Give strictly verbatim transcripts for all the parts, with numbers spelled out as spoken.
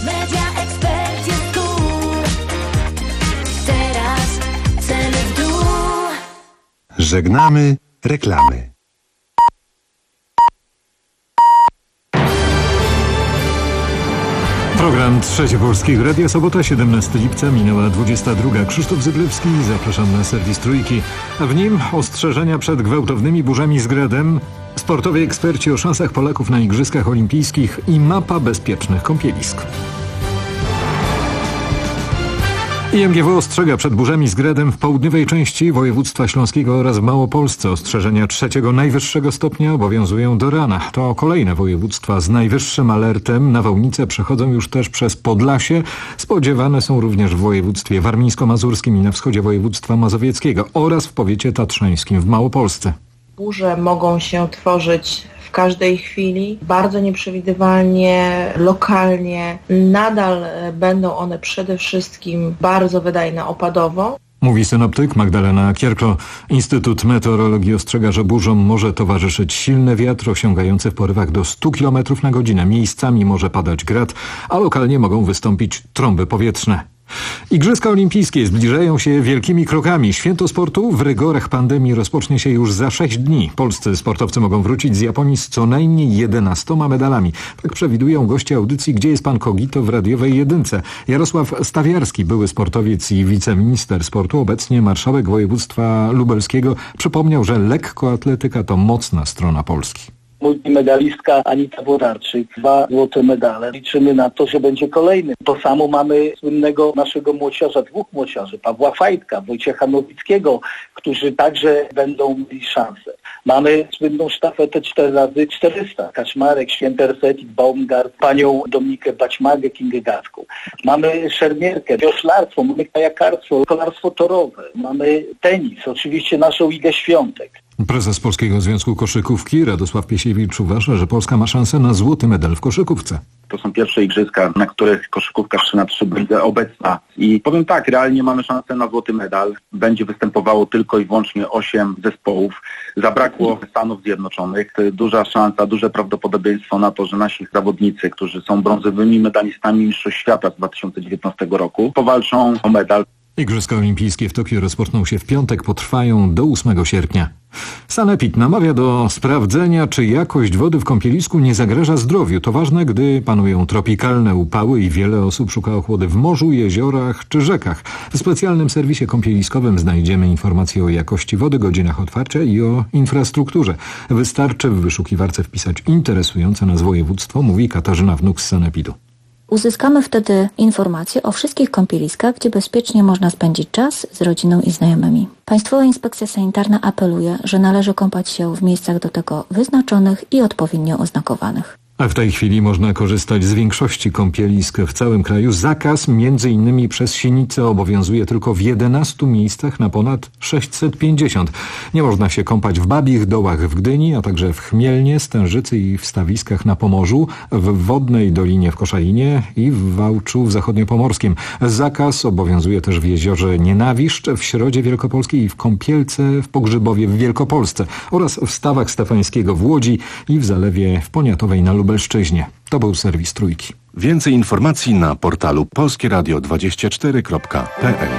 Media Expert jest tu. Teraz ceny w dół. Żegnamy reklamy. Program Trzecie Polskiego Radia, sobota, siedemnastego lipca, minęła dwudziesta druga. Krzysztof Zyblewski, zapraszam na serwis Trójki. A w nim ostrzeżenia przed gwałtownymi burzami z gradem, sportowi eksperci o szansach Polaków na Igrzyskach Olimpijskich i mapa bezpiecznych kąpielisk. I M G W ostrzega przed burzami z gradem w południowej części województwa śląskiego oraz w Małopolsce. Ostrzeżenia trzeciego najwyższego stopnia obowiązują do rana. To kolejne województwa z najwyższym alertem. Nawałnice przechodzą już też przez Podlasie. Spodziewane są również w województwie warmińsko-mazurskim i na wschodzie województwa mazowieckiego oraz w powiecie tatrzańskim w Małopolsce. Burze mogą się tworzyć w każdej chwili, bardzo nieprzewidywalnie, lokalnie. Nadal będą one przede wszystkim bardzo wydajne opadowo. Mówi synoptyk Magdalena Kierklo. Instytut Meteorologii ostrzega, że burzom może towarzyszyć silny wiatr osiągający w porywach do stu kilometrów na godzinę. Miejscami może padać grad, a lokalnie mogą wystąpić trąby powietrzne. Igrzyska Olimpijskie zbliżają się wielkimi krokami. Święto sportu w rygorach pandemii rozpocznie się już za sześć dni. Polscy sportowcy mogą wrócić z Japonii z co najmniej jedenastoma medalami. Tak przewidują goście audycji Gdzie jest pan Kogito w radiowej jedynce. Jarosław Stawiarski, były sportowiec i wiceminister sportu, obecnie marszałek województwa lubelskiego, przypomniał, że lekkoatletyka to mocna strona Polski. Multimedalistka Anita Włodarczyk, dwa złote medale. Liczymy na to, że będzie kolejny. To samo mamy słynnego naszego młociarza, dwóch młociarzy, Pawła Fajtka, Wojciecha Nowickiego, którzy także będą mieli szansę. Mamy słynną sztafetę cztery razy czterysta. Kaczmarek, Świętersetit, Baumgart, panią Dominikę Baćmagę, Kingę Gatką. Mamy szermierkę, wioślarstwo, mamy kajakarstwo, kolarstwo torowe, mamy tenis, oczywiście naszą Igę Świątek. Prezes Polskiego Związku Koszykówki Radosław Piesiewicz uważa, że Polska ma szansę na złoty medal w koszykówce. To są pierwsze igrzyska, na których koszykówka trzy na trzy będzie obecna. I powiem tak, realnie mamy szansę na złoty medal. Będzie występowało tylko i wyłącznie osiem zespołów. Zabrakło Stanów Zjednoczonych. To jest duża szansa, duże prawdopodobieństwo na to, że nasi zawodnicy, którzy są brązowymi medalistami Mistrzostw Świata z dwa tysiące dziewiętnastego roku, powalczą o medal. Igrzyska Olimpijskie w Tokio rozpoczną się w piątek, potrwają do ósmego sierpnia. Sanepid namawia do sprawdzenia, czy jakość wody w kąpielisku nie zagraża zdrowiu. To ważne, gdy panują tropikalne upały i wiele osób szuka ochłody w morzu, jeziorach czy rzekach. W specjalnym serwisie kąpieliskowym znajdziemy informacje o jakości wody, godzinach otwarcia i o infrastrukturze. Wystarczy w wyszukiwarce wpisać interesujące nas województwo, mówi Katarzyna Wnuk z Sanepidu. Uzyskamy wtedy informacje o wszystkich kąpieliskach, gdzie bezpiecznie można spędzić czas z rodziną i znajomymi. Państwowa Inspekcja Sanitarna apeluje, że należy kąpać się w miejscach do tego wyznaczonych i odpowiednio oznakowanych. A w tej chwili można korzystać z większości kąpielisk w całym kraju. Zakaz między innymi przez Sienicę obowiązuje tylko w jedenastu miejscach na ponad sześćset pięćdziesiąt. Nie można się kąpać w Babich Dołach w Gdyni, a także w Chmielnie, Stężycy i w stawiskach na Pomorzu, w Wodnej Dolinie w Koszalinie i w Wałczu w Zachodniopomorskim. Zakaz obowiązuje też w jeziorze Nienawiszcz, w Środzie Wielkopolskiej i w Kąpielce w Pogrzybowie w Wielkopolsce oraz w Stawach Stefańskiego w Łodzi i w Zalewie w Poniatowej na Lubelszczyźnie. To był serwis Trójki. Więcej informacji na portalu polskie radio dwadzieścia cztery kropka p l.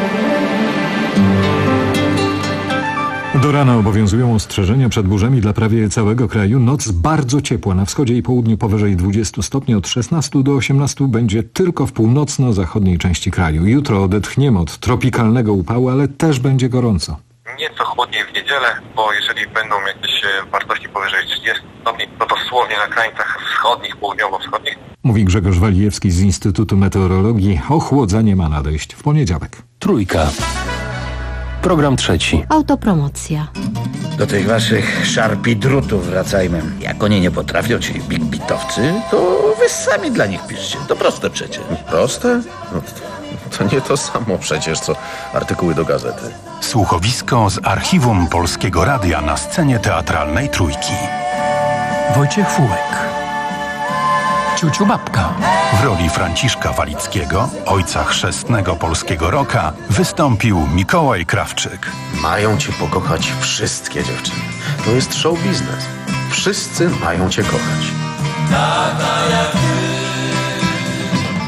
Do rana obowiązują ostrzeżenia przed burzami dla prawie całego kraju. Noc bardzo ciepła. Na wschodzie i południu powyżej dwudziestu stopni. Od szesnastu do osiemnastu będzie tylko w północno-zachodniej części kraju. Jutro odetchniemy od tropikalnego upału, ale też będzie gorąco. Nieco chłodniej w niedzielę, bo jeżeli będą jakieś wartości powyżej trzydziestu stopni, to dosłownie na krańcach wschodnich, południowo-wschodnich. Mówi Grzegorz Walijewski z Instytutu Meteorologii. Ochłodzenie ma nadejść w poniedziałek. Trójka. Program trzeci. Autopromocja. Do tych waszych szarpidrutów wracajmy. Jak oni nie potrafią, ci big bitowcy, to wy sami dla nich piszcie. To proste przecież. Proste? No to, to nie to samo przecież, co artykuły do gazety. Słuchowisko z archiwum Polskiego Radia na scenie teatralnej Trójki. Wojciech Fułek. Ciuciu Babka. W roli Franciszka Walickiego, ojca chrzestnego polskiego rocka, wystąpił Mikołaj Krawczyk. Mają cię pokochać wszystkie dziewczyny. To jest show biznes. Wszyscy mają cię kochać. Taka jak ty,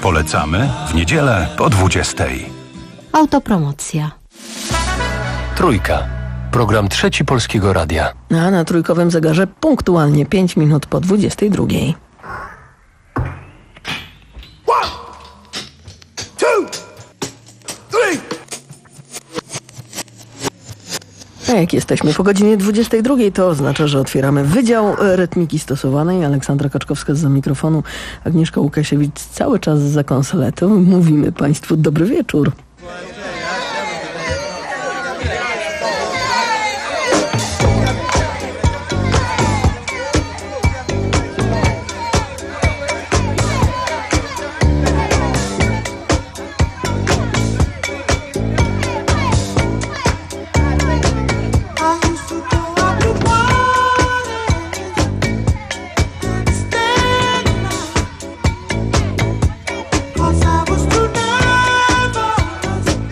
Polecamy w niedzielę po dwudziestej. Autopromocja. Trójka. Program Trzeci Polskiego Radia. A na trójkowym zegarze punktualnie pięć minut po dwudziestej drugiej. A jak jesteśmy po godzinie dwudziestej drugiej, to oznacza, że otwieramy Wydział Rytmiki Stosowanej. Aleksandra Kaczkowska zza mikrofonu, Agnieszka Łukasiewicz cały czas za konsoletą. Mówimy Państwu dobry wieczór. Cause I was too nervous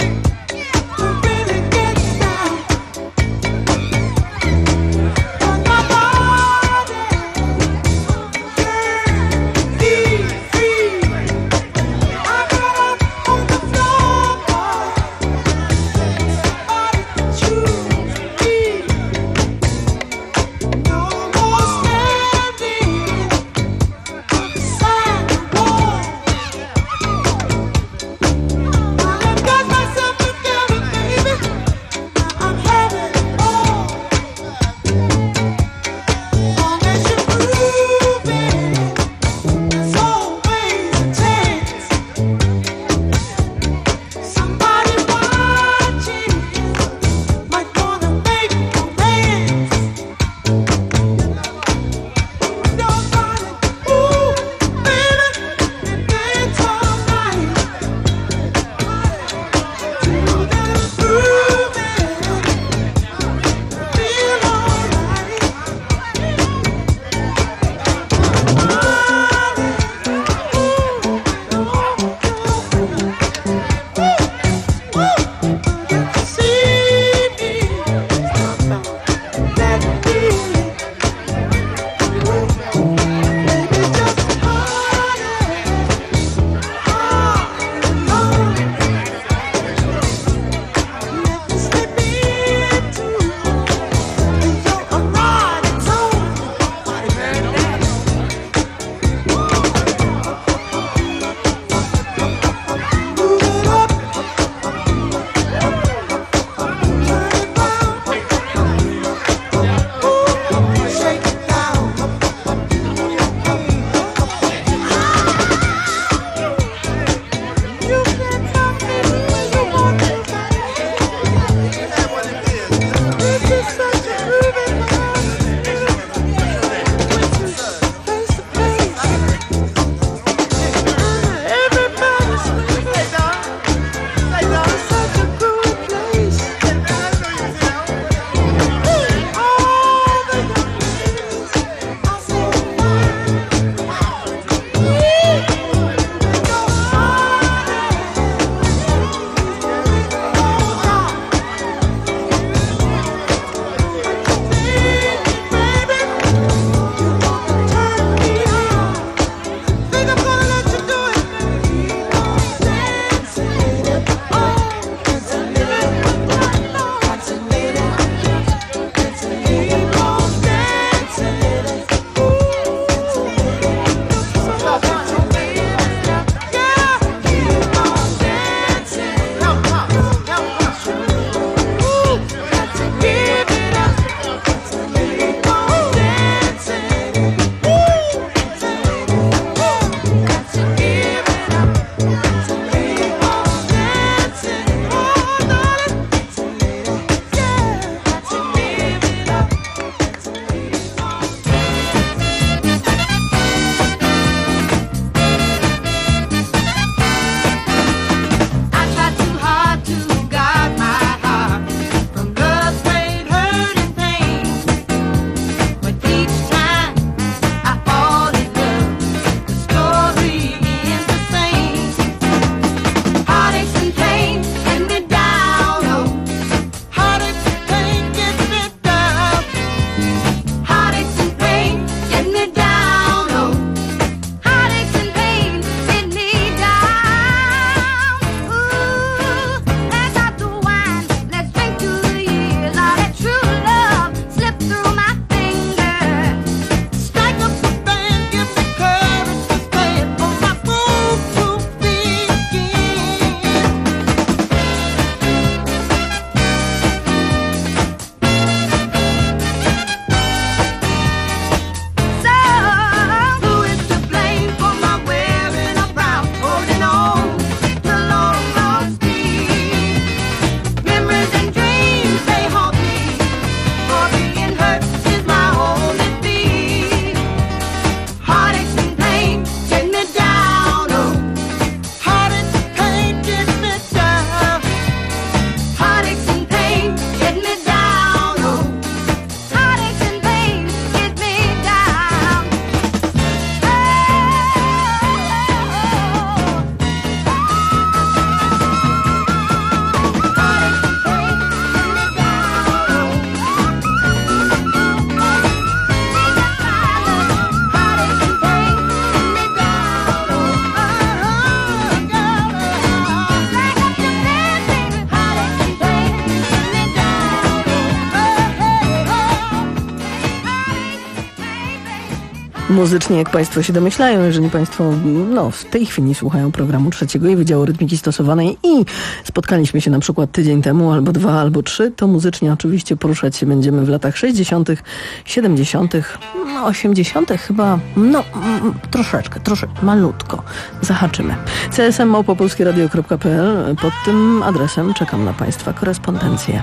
muzycznie, jak Państwo się domyślają, jeżeli Państwo no, w tej chwili słuchają programu Trzeciego i Wydziału Rytmiki Stosowanej i spotkaliśmy się na przykład tydzień temu, albo dwa, albo trzy, to muzycznie oczywiście poruszać się będziemy w latach sześćdziesiątych, siedemdziesiątych, osiemdziesiątych chyba, no mm, troszeczkę, troszeczkę, malutko zahaczymy. c s m małpa polskie radio kropka p l. Pod tym adresem czekam na Państwa korespondencję.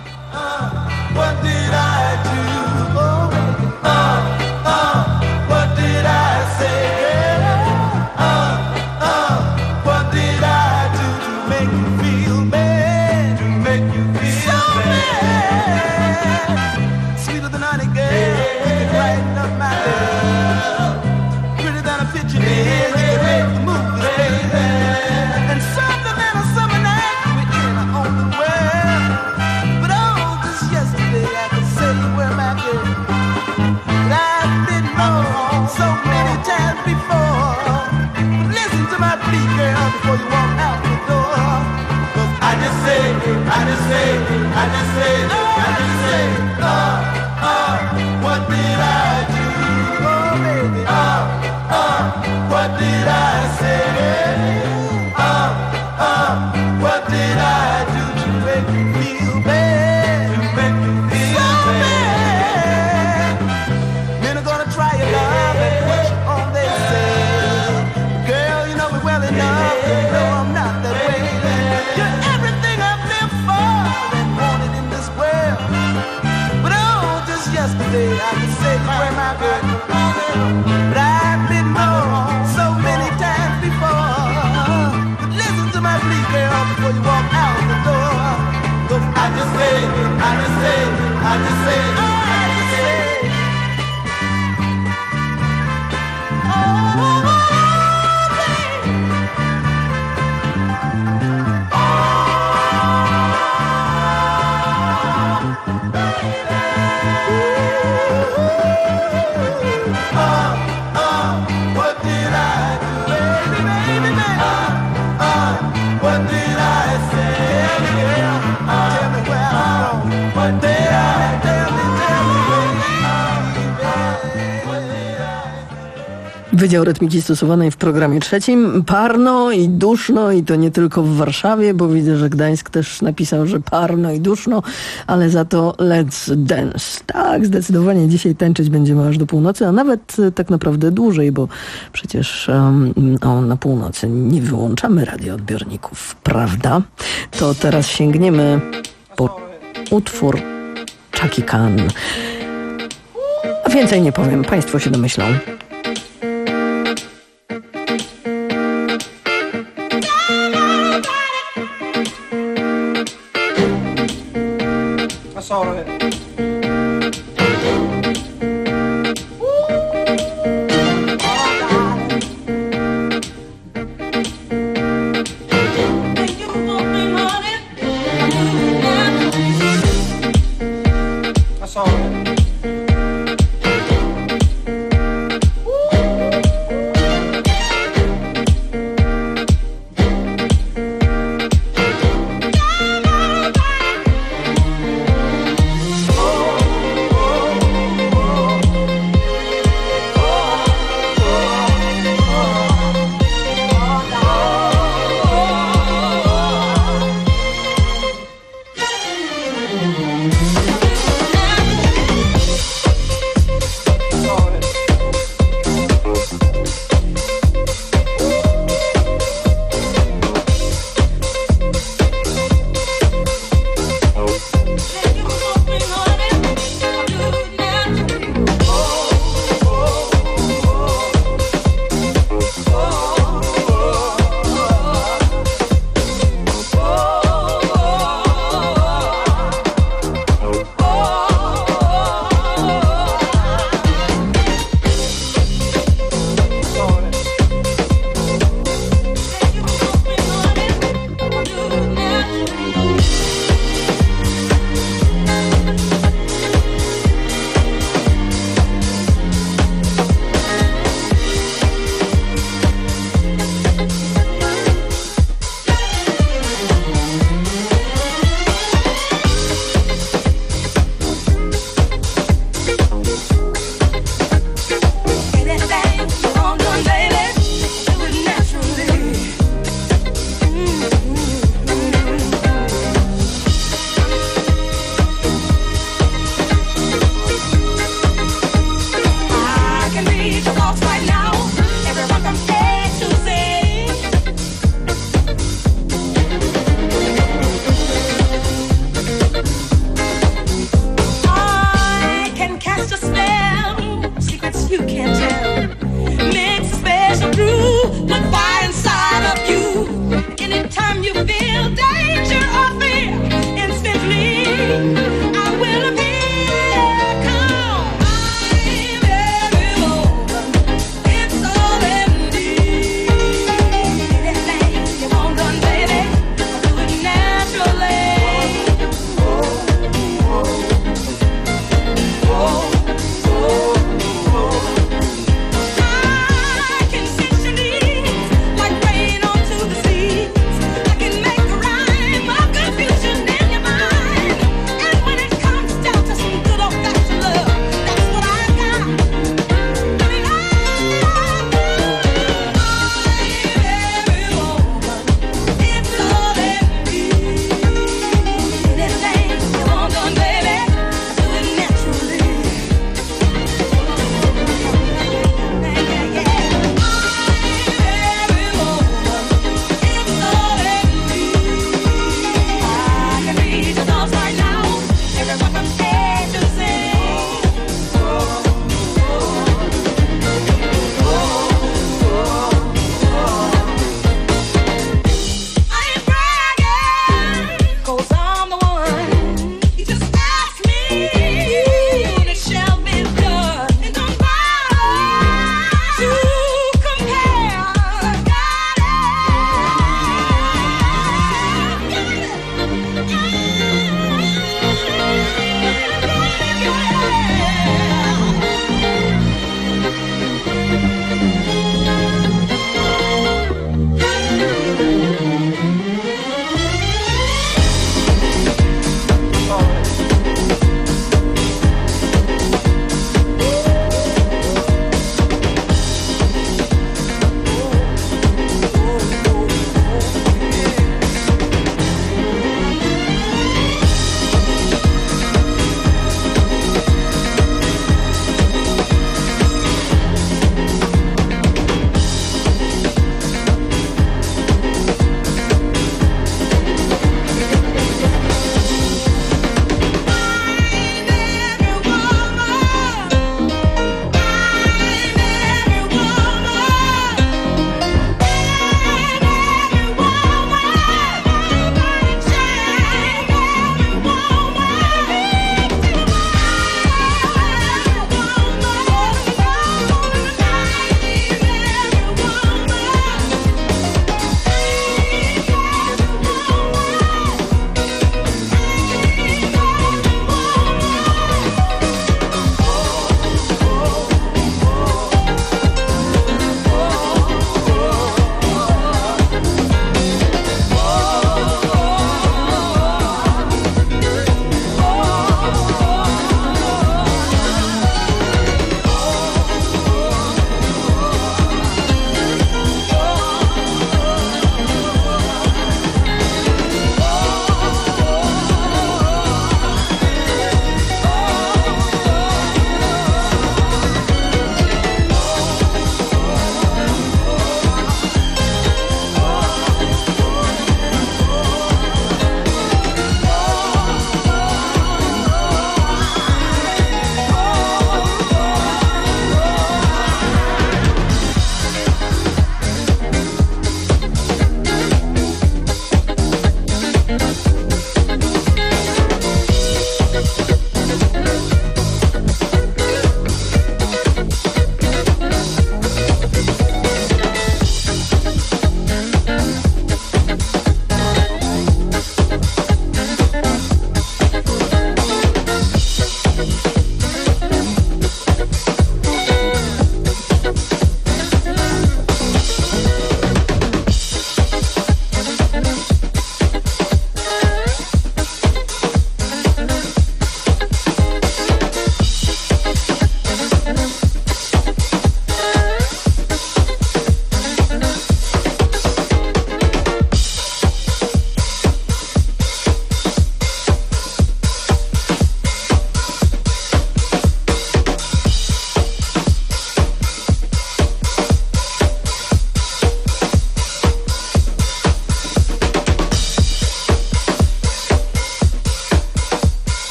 Wydział Rytmiki Stosowanej w programie Trzecim. Parno i duszno i to nie tylko w Warszawie, bo widzę, że Gdańsk też napisał, że parno i duszno, ale za to let's dance. Tak, zdecydowanie dzisiaj tańczyć będziemy aż do północy, a nawet tak naprawdę dłużej, bo przecież um, o, na północy nie wyłączamy radioodbiorników, prawda? To teraz sięgniemy po utwór Chaka Khan. A więcej nie powiem, Państwo się domyślą. Sorry.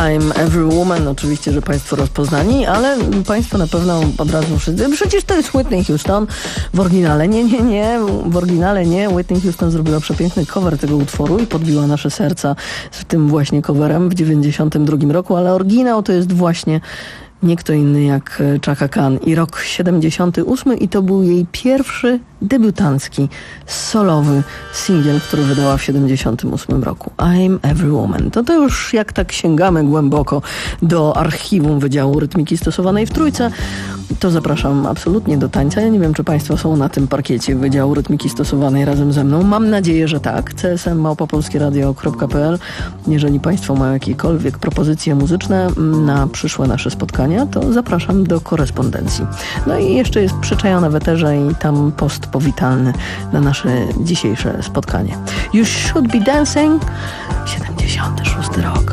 I'm Every Woman. Oczywiście, że Państwo rozpoznani, ale Państwo na pewno od razu wszyscy. Przecież to jest Whitney Houston w oryginale. Nie, nie, nie. W oryginale nie. Whitney Houston zrobiła przepiękny cover tego utworu i podbiła nasze serca z tym właśnie coverem w dziewięćdziesiątym drugim roku, ale oryginał to jest właśnie nie kto inny jak Chaka Khan i rok siedemdziesiąty ósmy i to był jej pierwszy debiutancki, solowy singiel, który wydała w siedemdziesiątym ósmym roku. I'm Every Woman. To to już jak tak sięgamy głęboko do archiwum Wydziału Rytmiki Stosowanej w Trójce, to zapraszam absolutnie do tańca. Ja nie wiem, czy Państwo są na tym parkiecie Wydziału Rytmiki Stosowanej razem ze mną. Mam nadzieję, że tak. c s m małpa polskie radio kropka p l. Jeżeli Państwo mają jakiekolwiek propozycje muzyczne na przyszłe nasze spotkania, to zapraszam do korespondencji. No i jeszcze jest przyczajone w eterze i tam post powitalny na nasze dzisiejsze spotkanie. You Should Be Dancing, siedemdziesiąty szósty rok.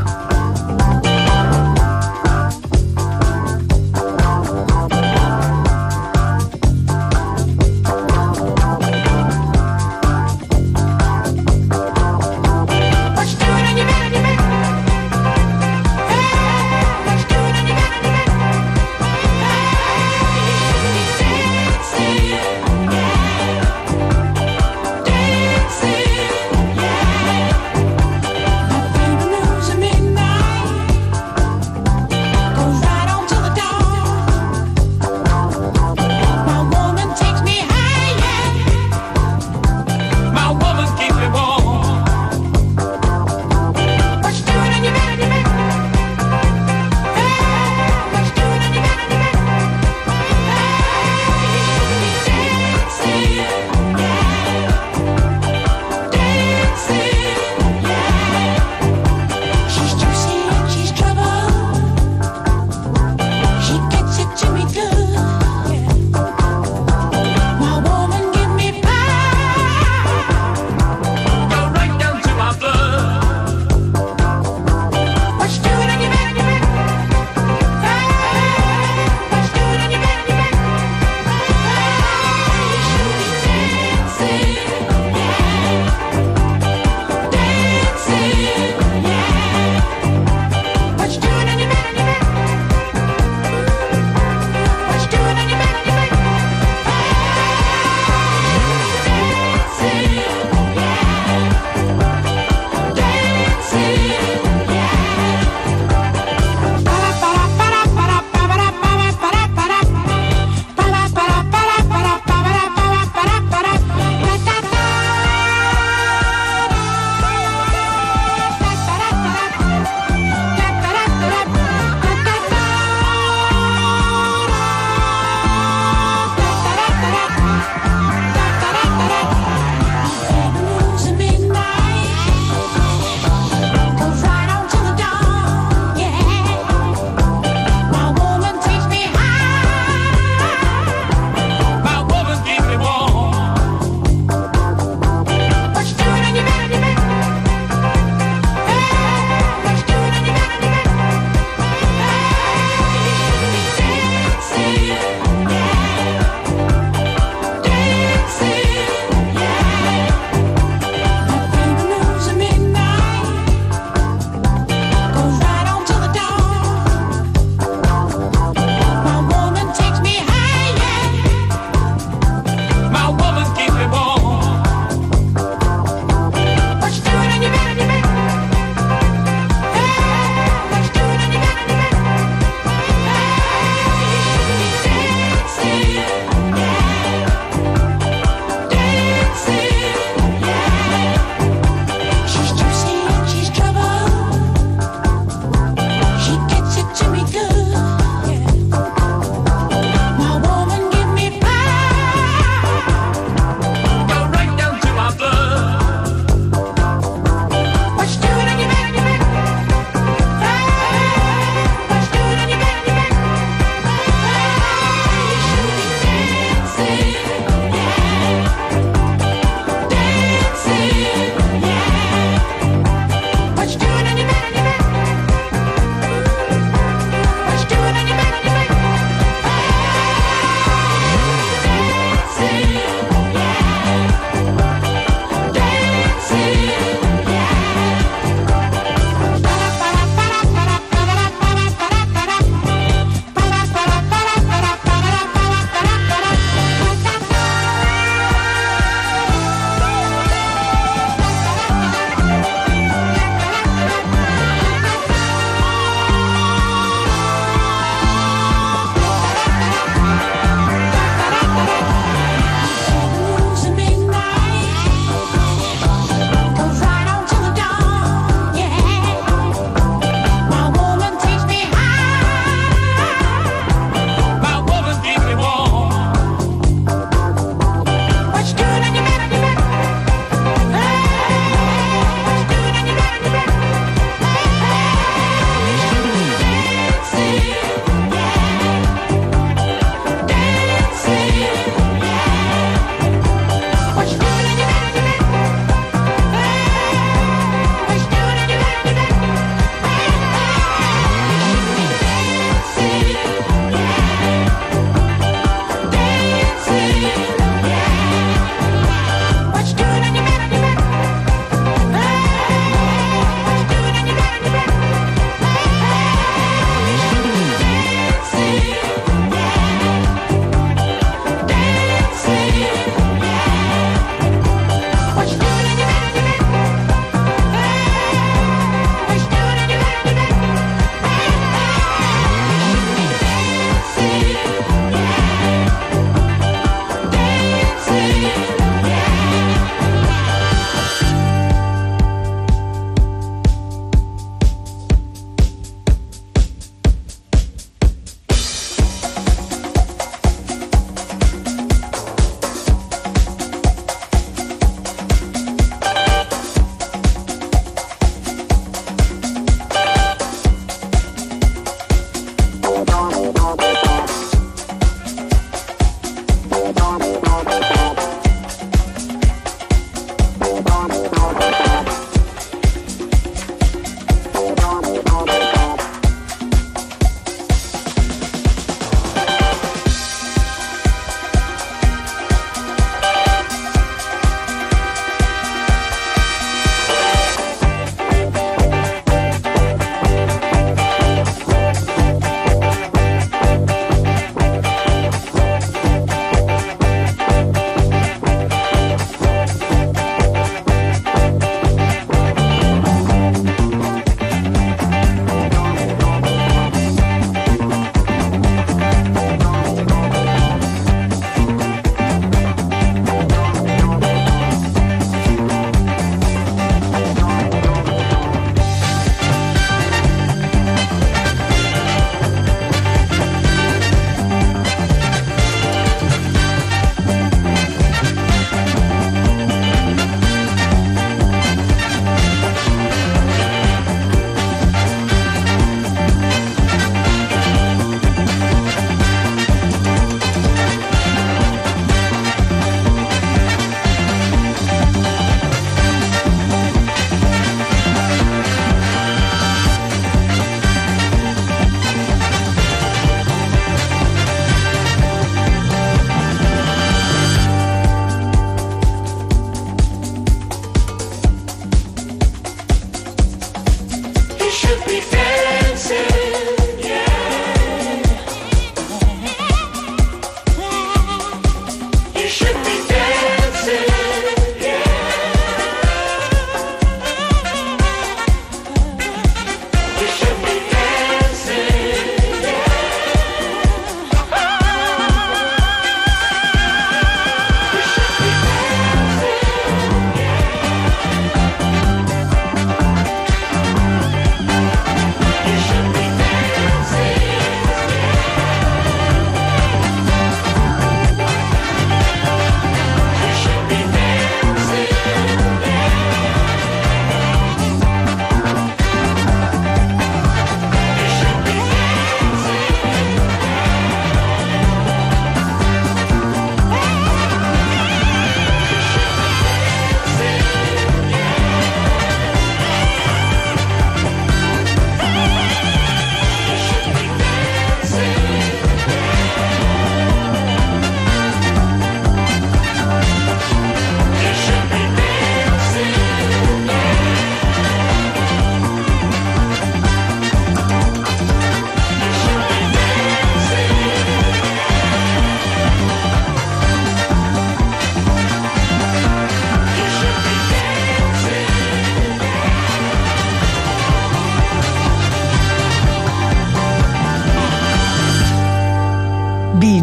Midnight.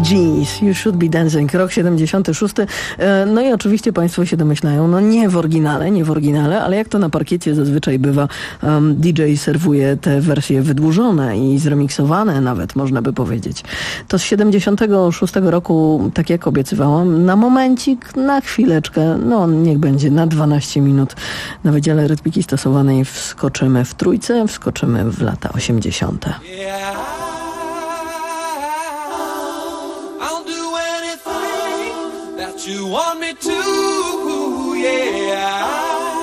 Gees, You Should Be Dancing, rok siedemdziesiąty szósty. No i oczywiście państwo się domyślają, no nie w oryginale, nie w oryginale, ale jak to na parkiecie zazwyczaj bywa, um, D J serwuje te wersje wydłużone i zremiksowane nawet, można by powiedzieć. To z siedemdziesiątego szóstego roku, tak jak obiecywałam, na momencik, na chwileczkę, no niech będzie na dwanaście minut na Wydziale Rytmiki Stosowanej wskoczymy w trójce, wskoczymy w lata osiemdziesiąte. You want me to, yeah.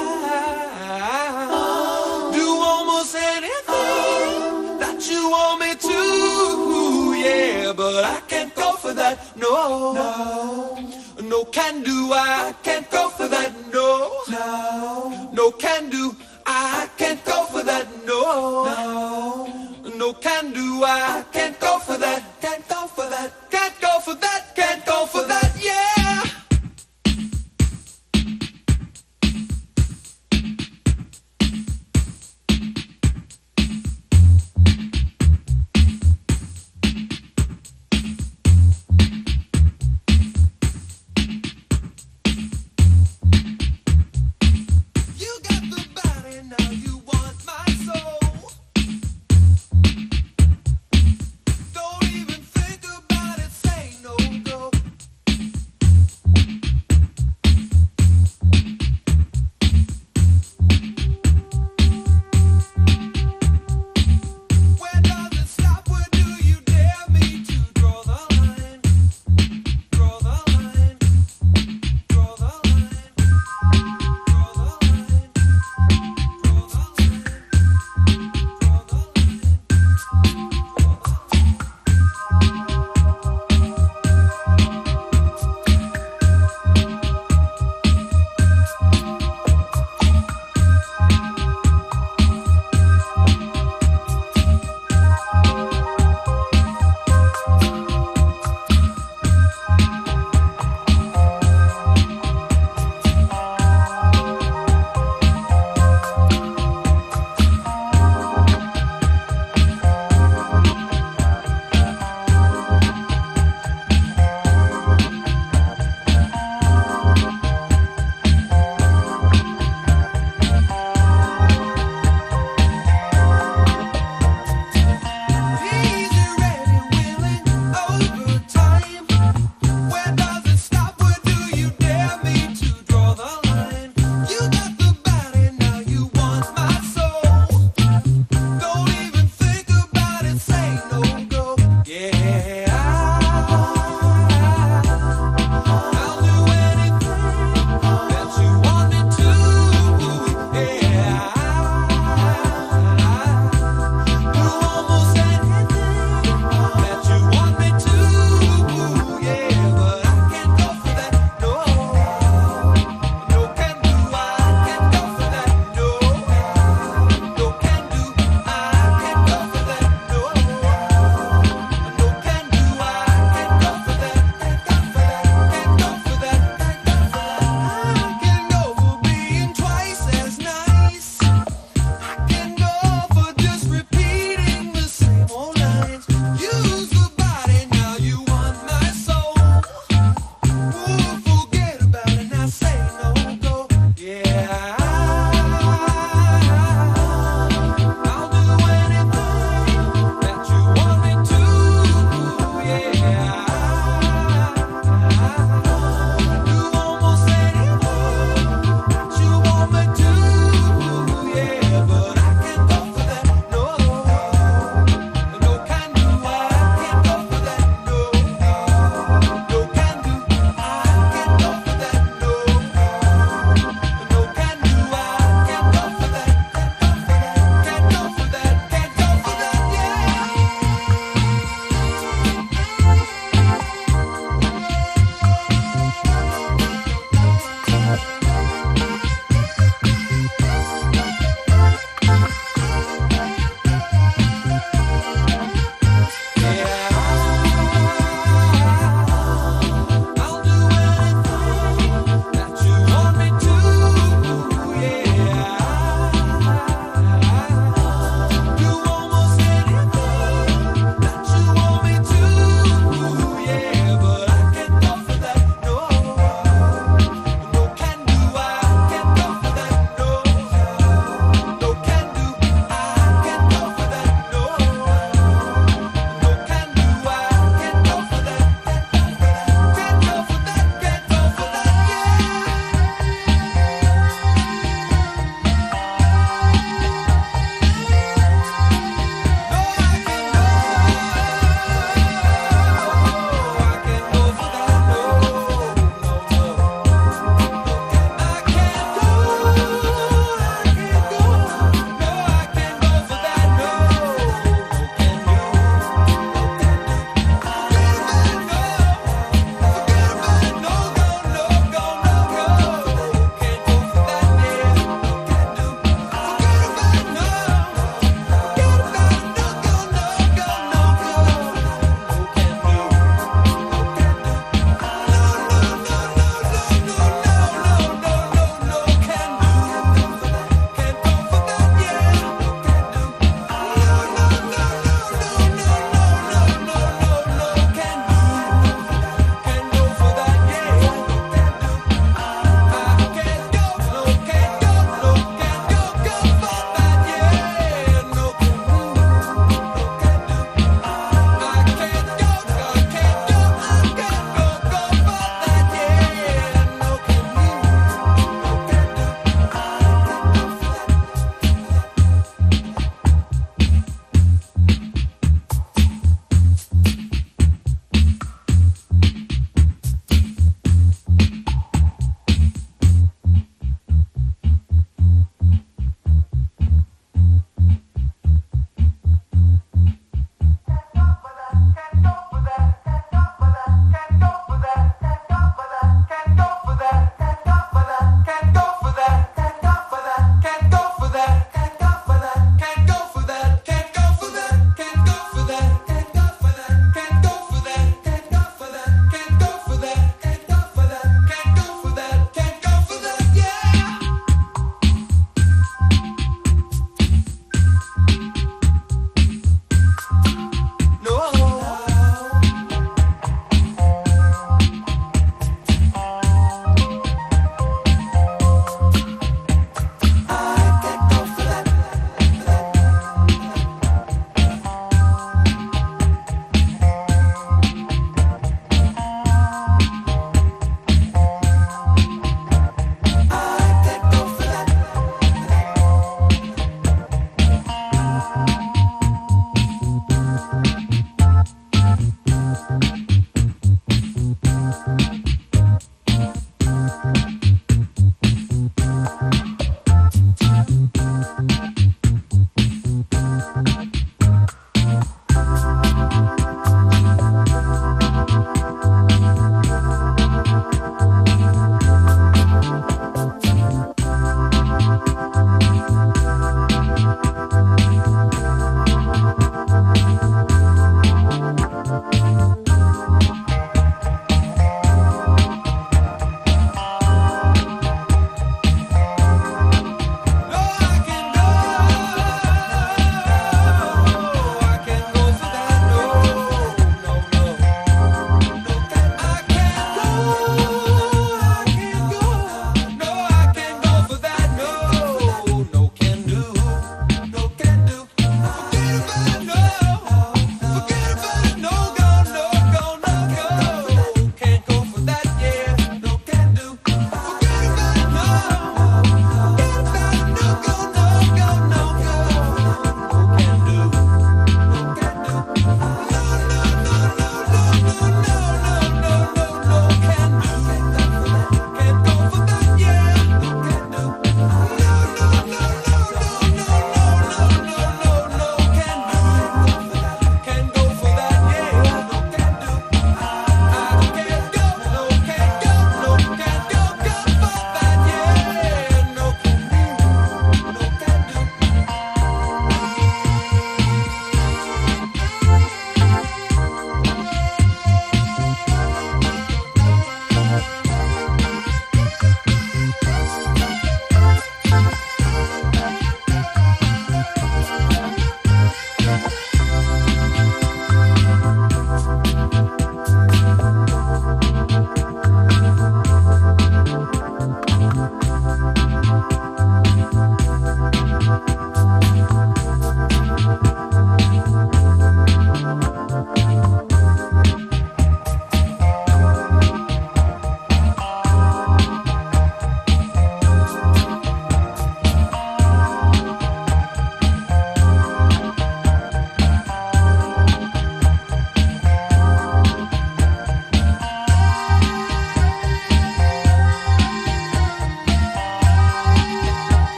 Do almost anything that you want me to, yeah. But I can't go for that, no. No, no can do, I can't go for that, no. No, no can do, I can't go for that, no. No, no can do, I can't go for that, can't go for that, can't go for that, can't go for that, yeah.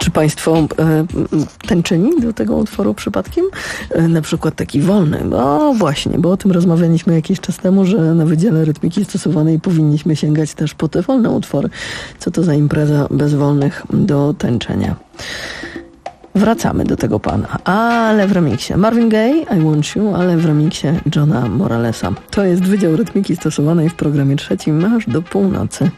Czy Państwo e, tańczyli do tego utworu przypadkiem? E, na przykład taki wolny. O właśnie, bo o tym rozmawialiśmy jakiś czas temu, że na Wydziale Rytmiki Stosowanej powinniśmy sięgać też po te wolne utwory. Co to za impreza bez wolnych do tańczenia? Wracamy do tego pana, ale w remiksie Marvin Gaye, I Want You, ale w remiksie Johna Moralesa. To jest Wydział Rytmiki Stosowanej w programie trzecim aż do północy.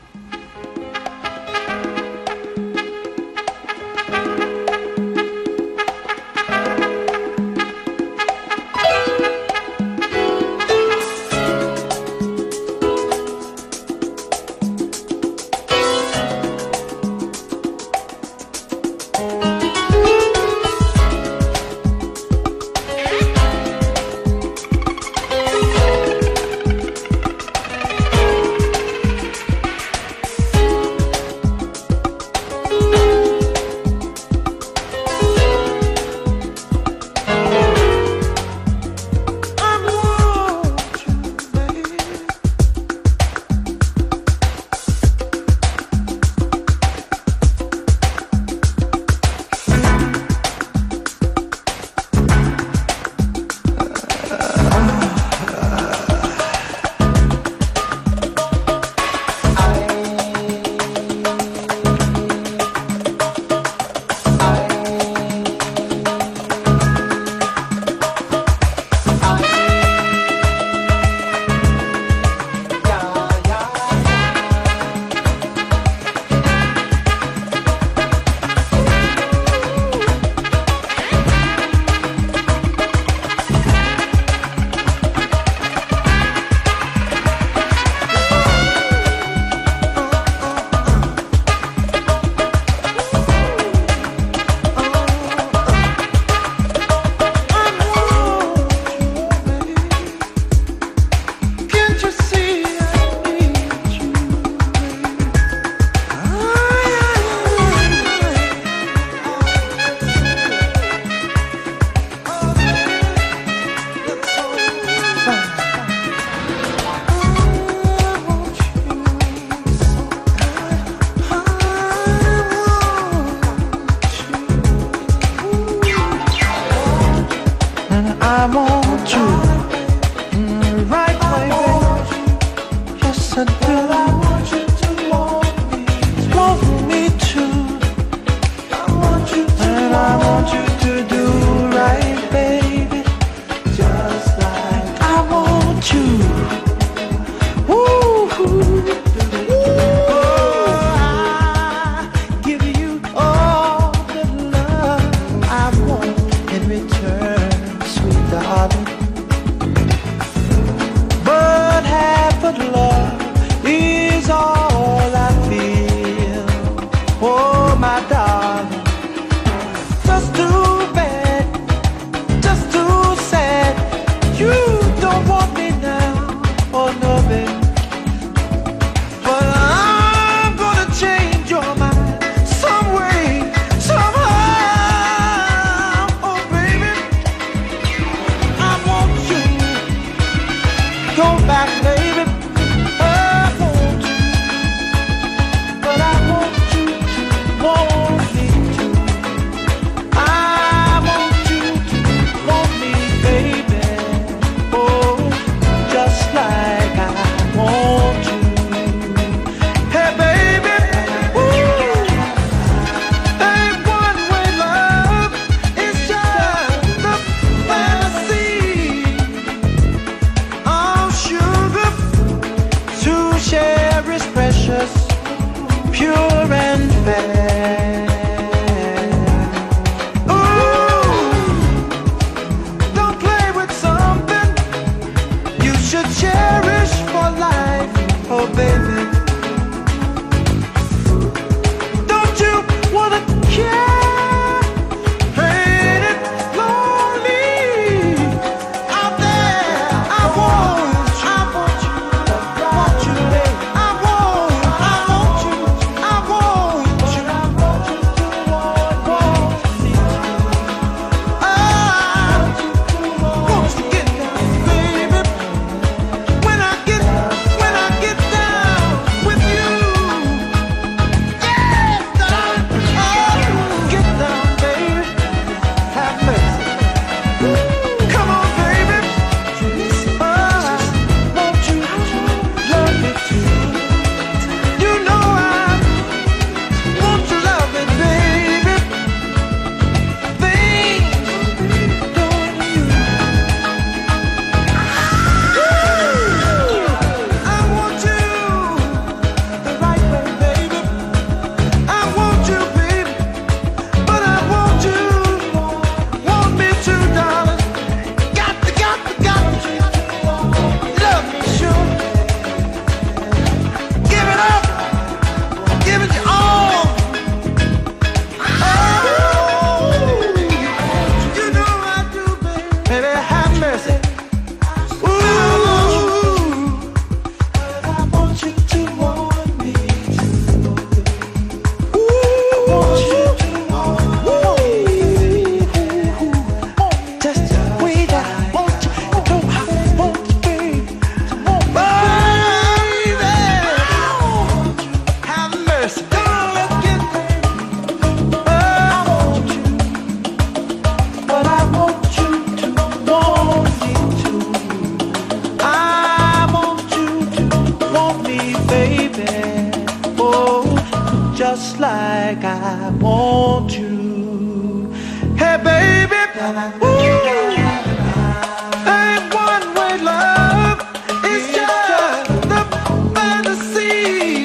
just like I want you. Hey baby, ooh, ain't one way love, it's just the fantasy.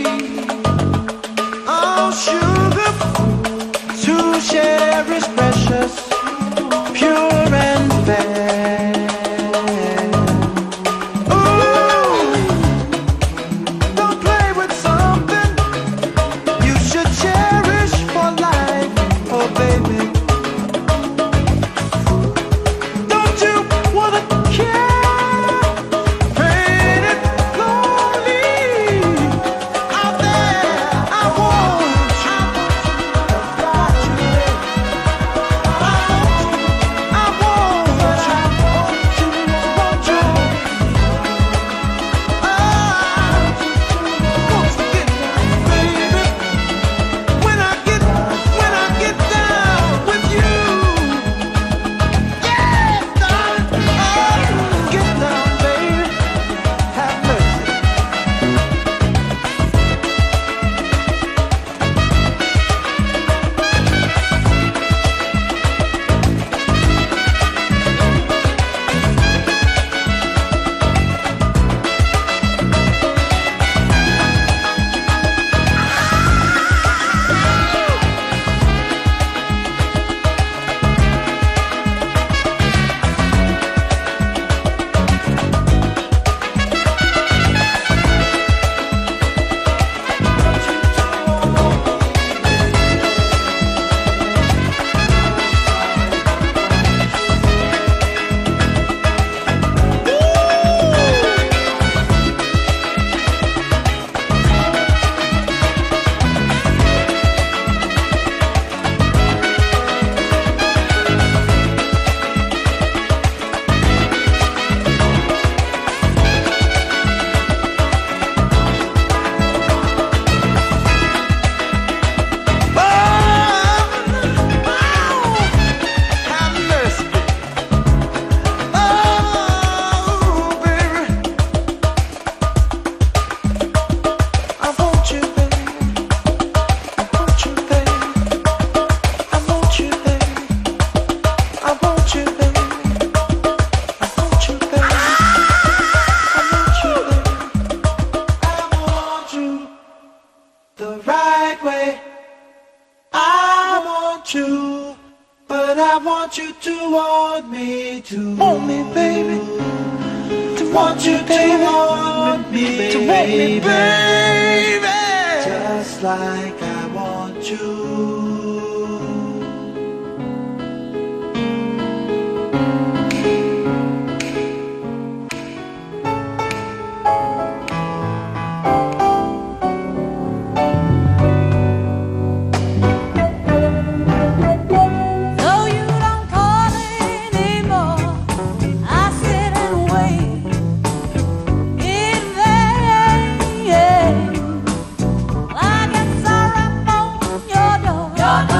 Oh sugar, to share is precious, pure and fair. Your door.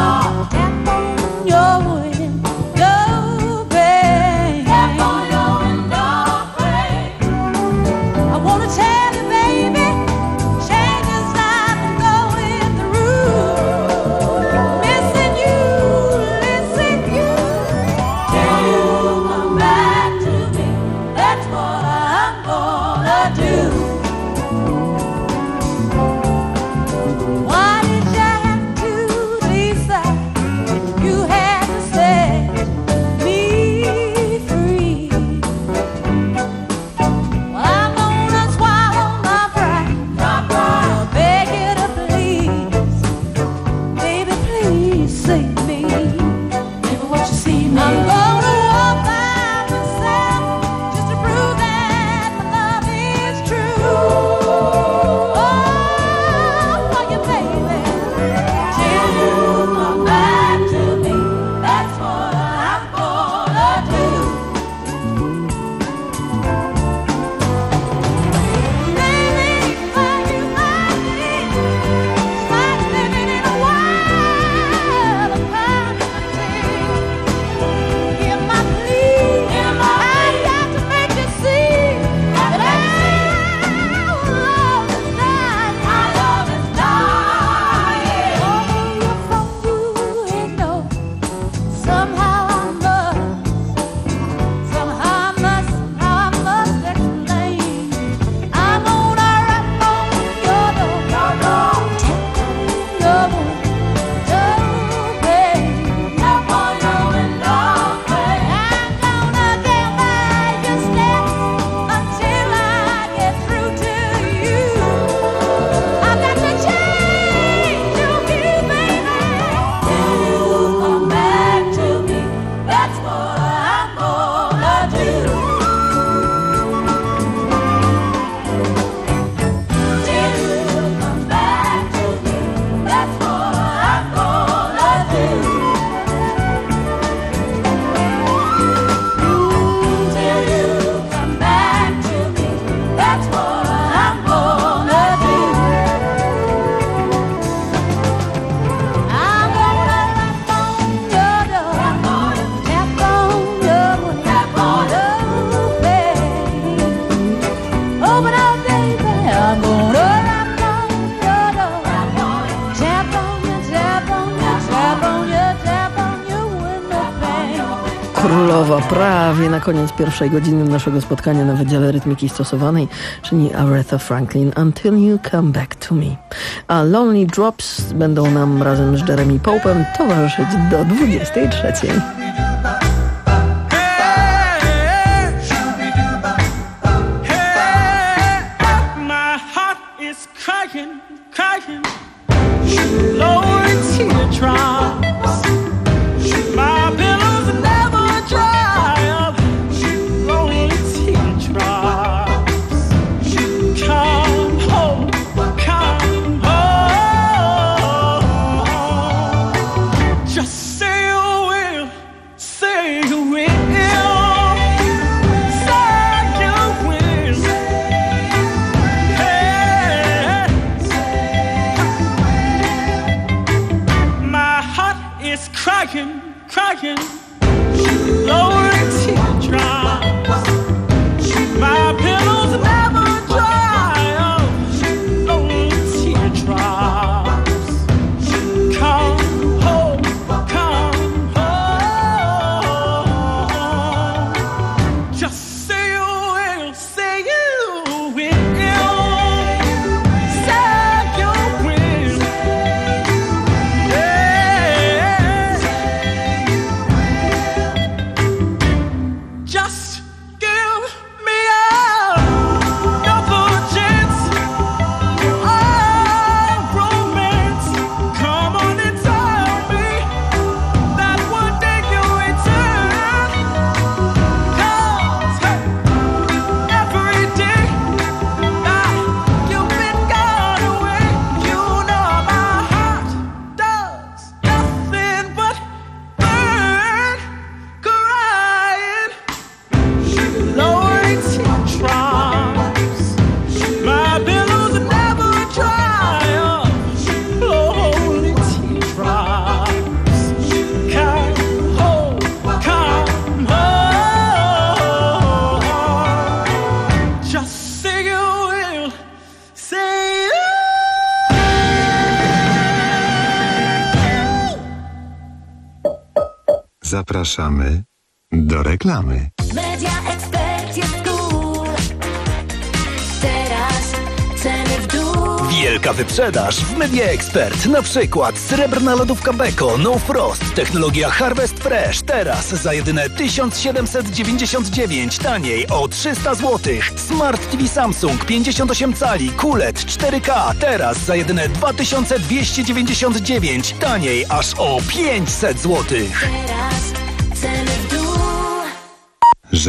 królowa prawie na koniec pierwszej godziny naszego spotkania na Wydziale Rytmiki Stosowanej, czyli Aretha Franklin, Until You Come Back to Me. A Lonely Drops będą nam razem z Jeremy Pope'em towarzyszyć do dwudziestej trzeciej. Crying, crying, lowering teardrops. My pillows never dry up, lowering teardrops. Come home, come home. Just say you will, say you will. Crying, crying, lowering teardrops. My pillows never dry up, lowering teardrops. Come home, come home. Just say you will, say you will. Say you will. Just give me another chance. Oh, romance, come on and tell me that one day you'll return. 'Cause hey, every day that you've been gone away, you know my heart does nothing but burn, crying. Lowering teardrops. My pillows never dry up, lonely teardrops. Come home, come home. Just say you will, say you. Zapraszamy do reklamy. Media Expert jest cool. Teraz ceny w dół. Wielka wyprzedaż w Media Expert. Na przykład srebrna lodówka Beko No Frost. Technologia Harvest Fresh. Teraz za jedyne tysiąc siedemset dziewięćdziesiąt dziewięć. Taniej o trzysta złotych. Smart T V Samsung pięćdziesiąt osiem cali. Q L E D cztery K. Teraz za jedyne dwa tysiące dwieście dziewięćdziesiąt dziewięć. Taniej aż o pięćset złotych.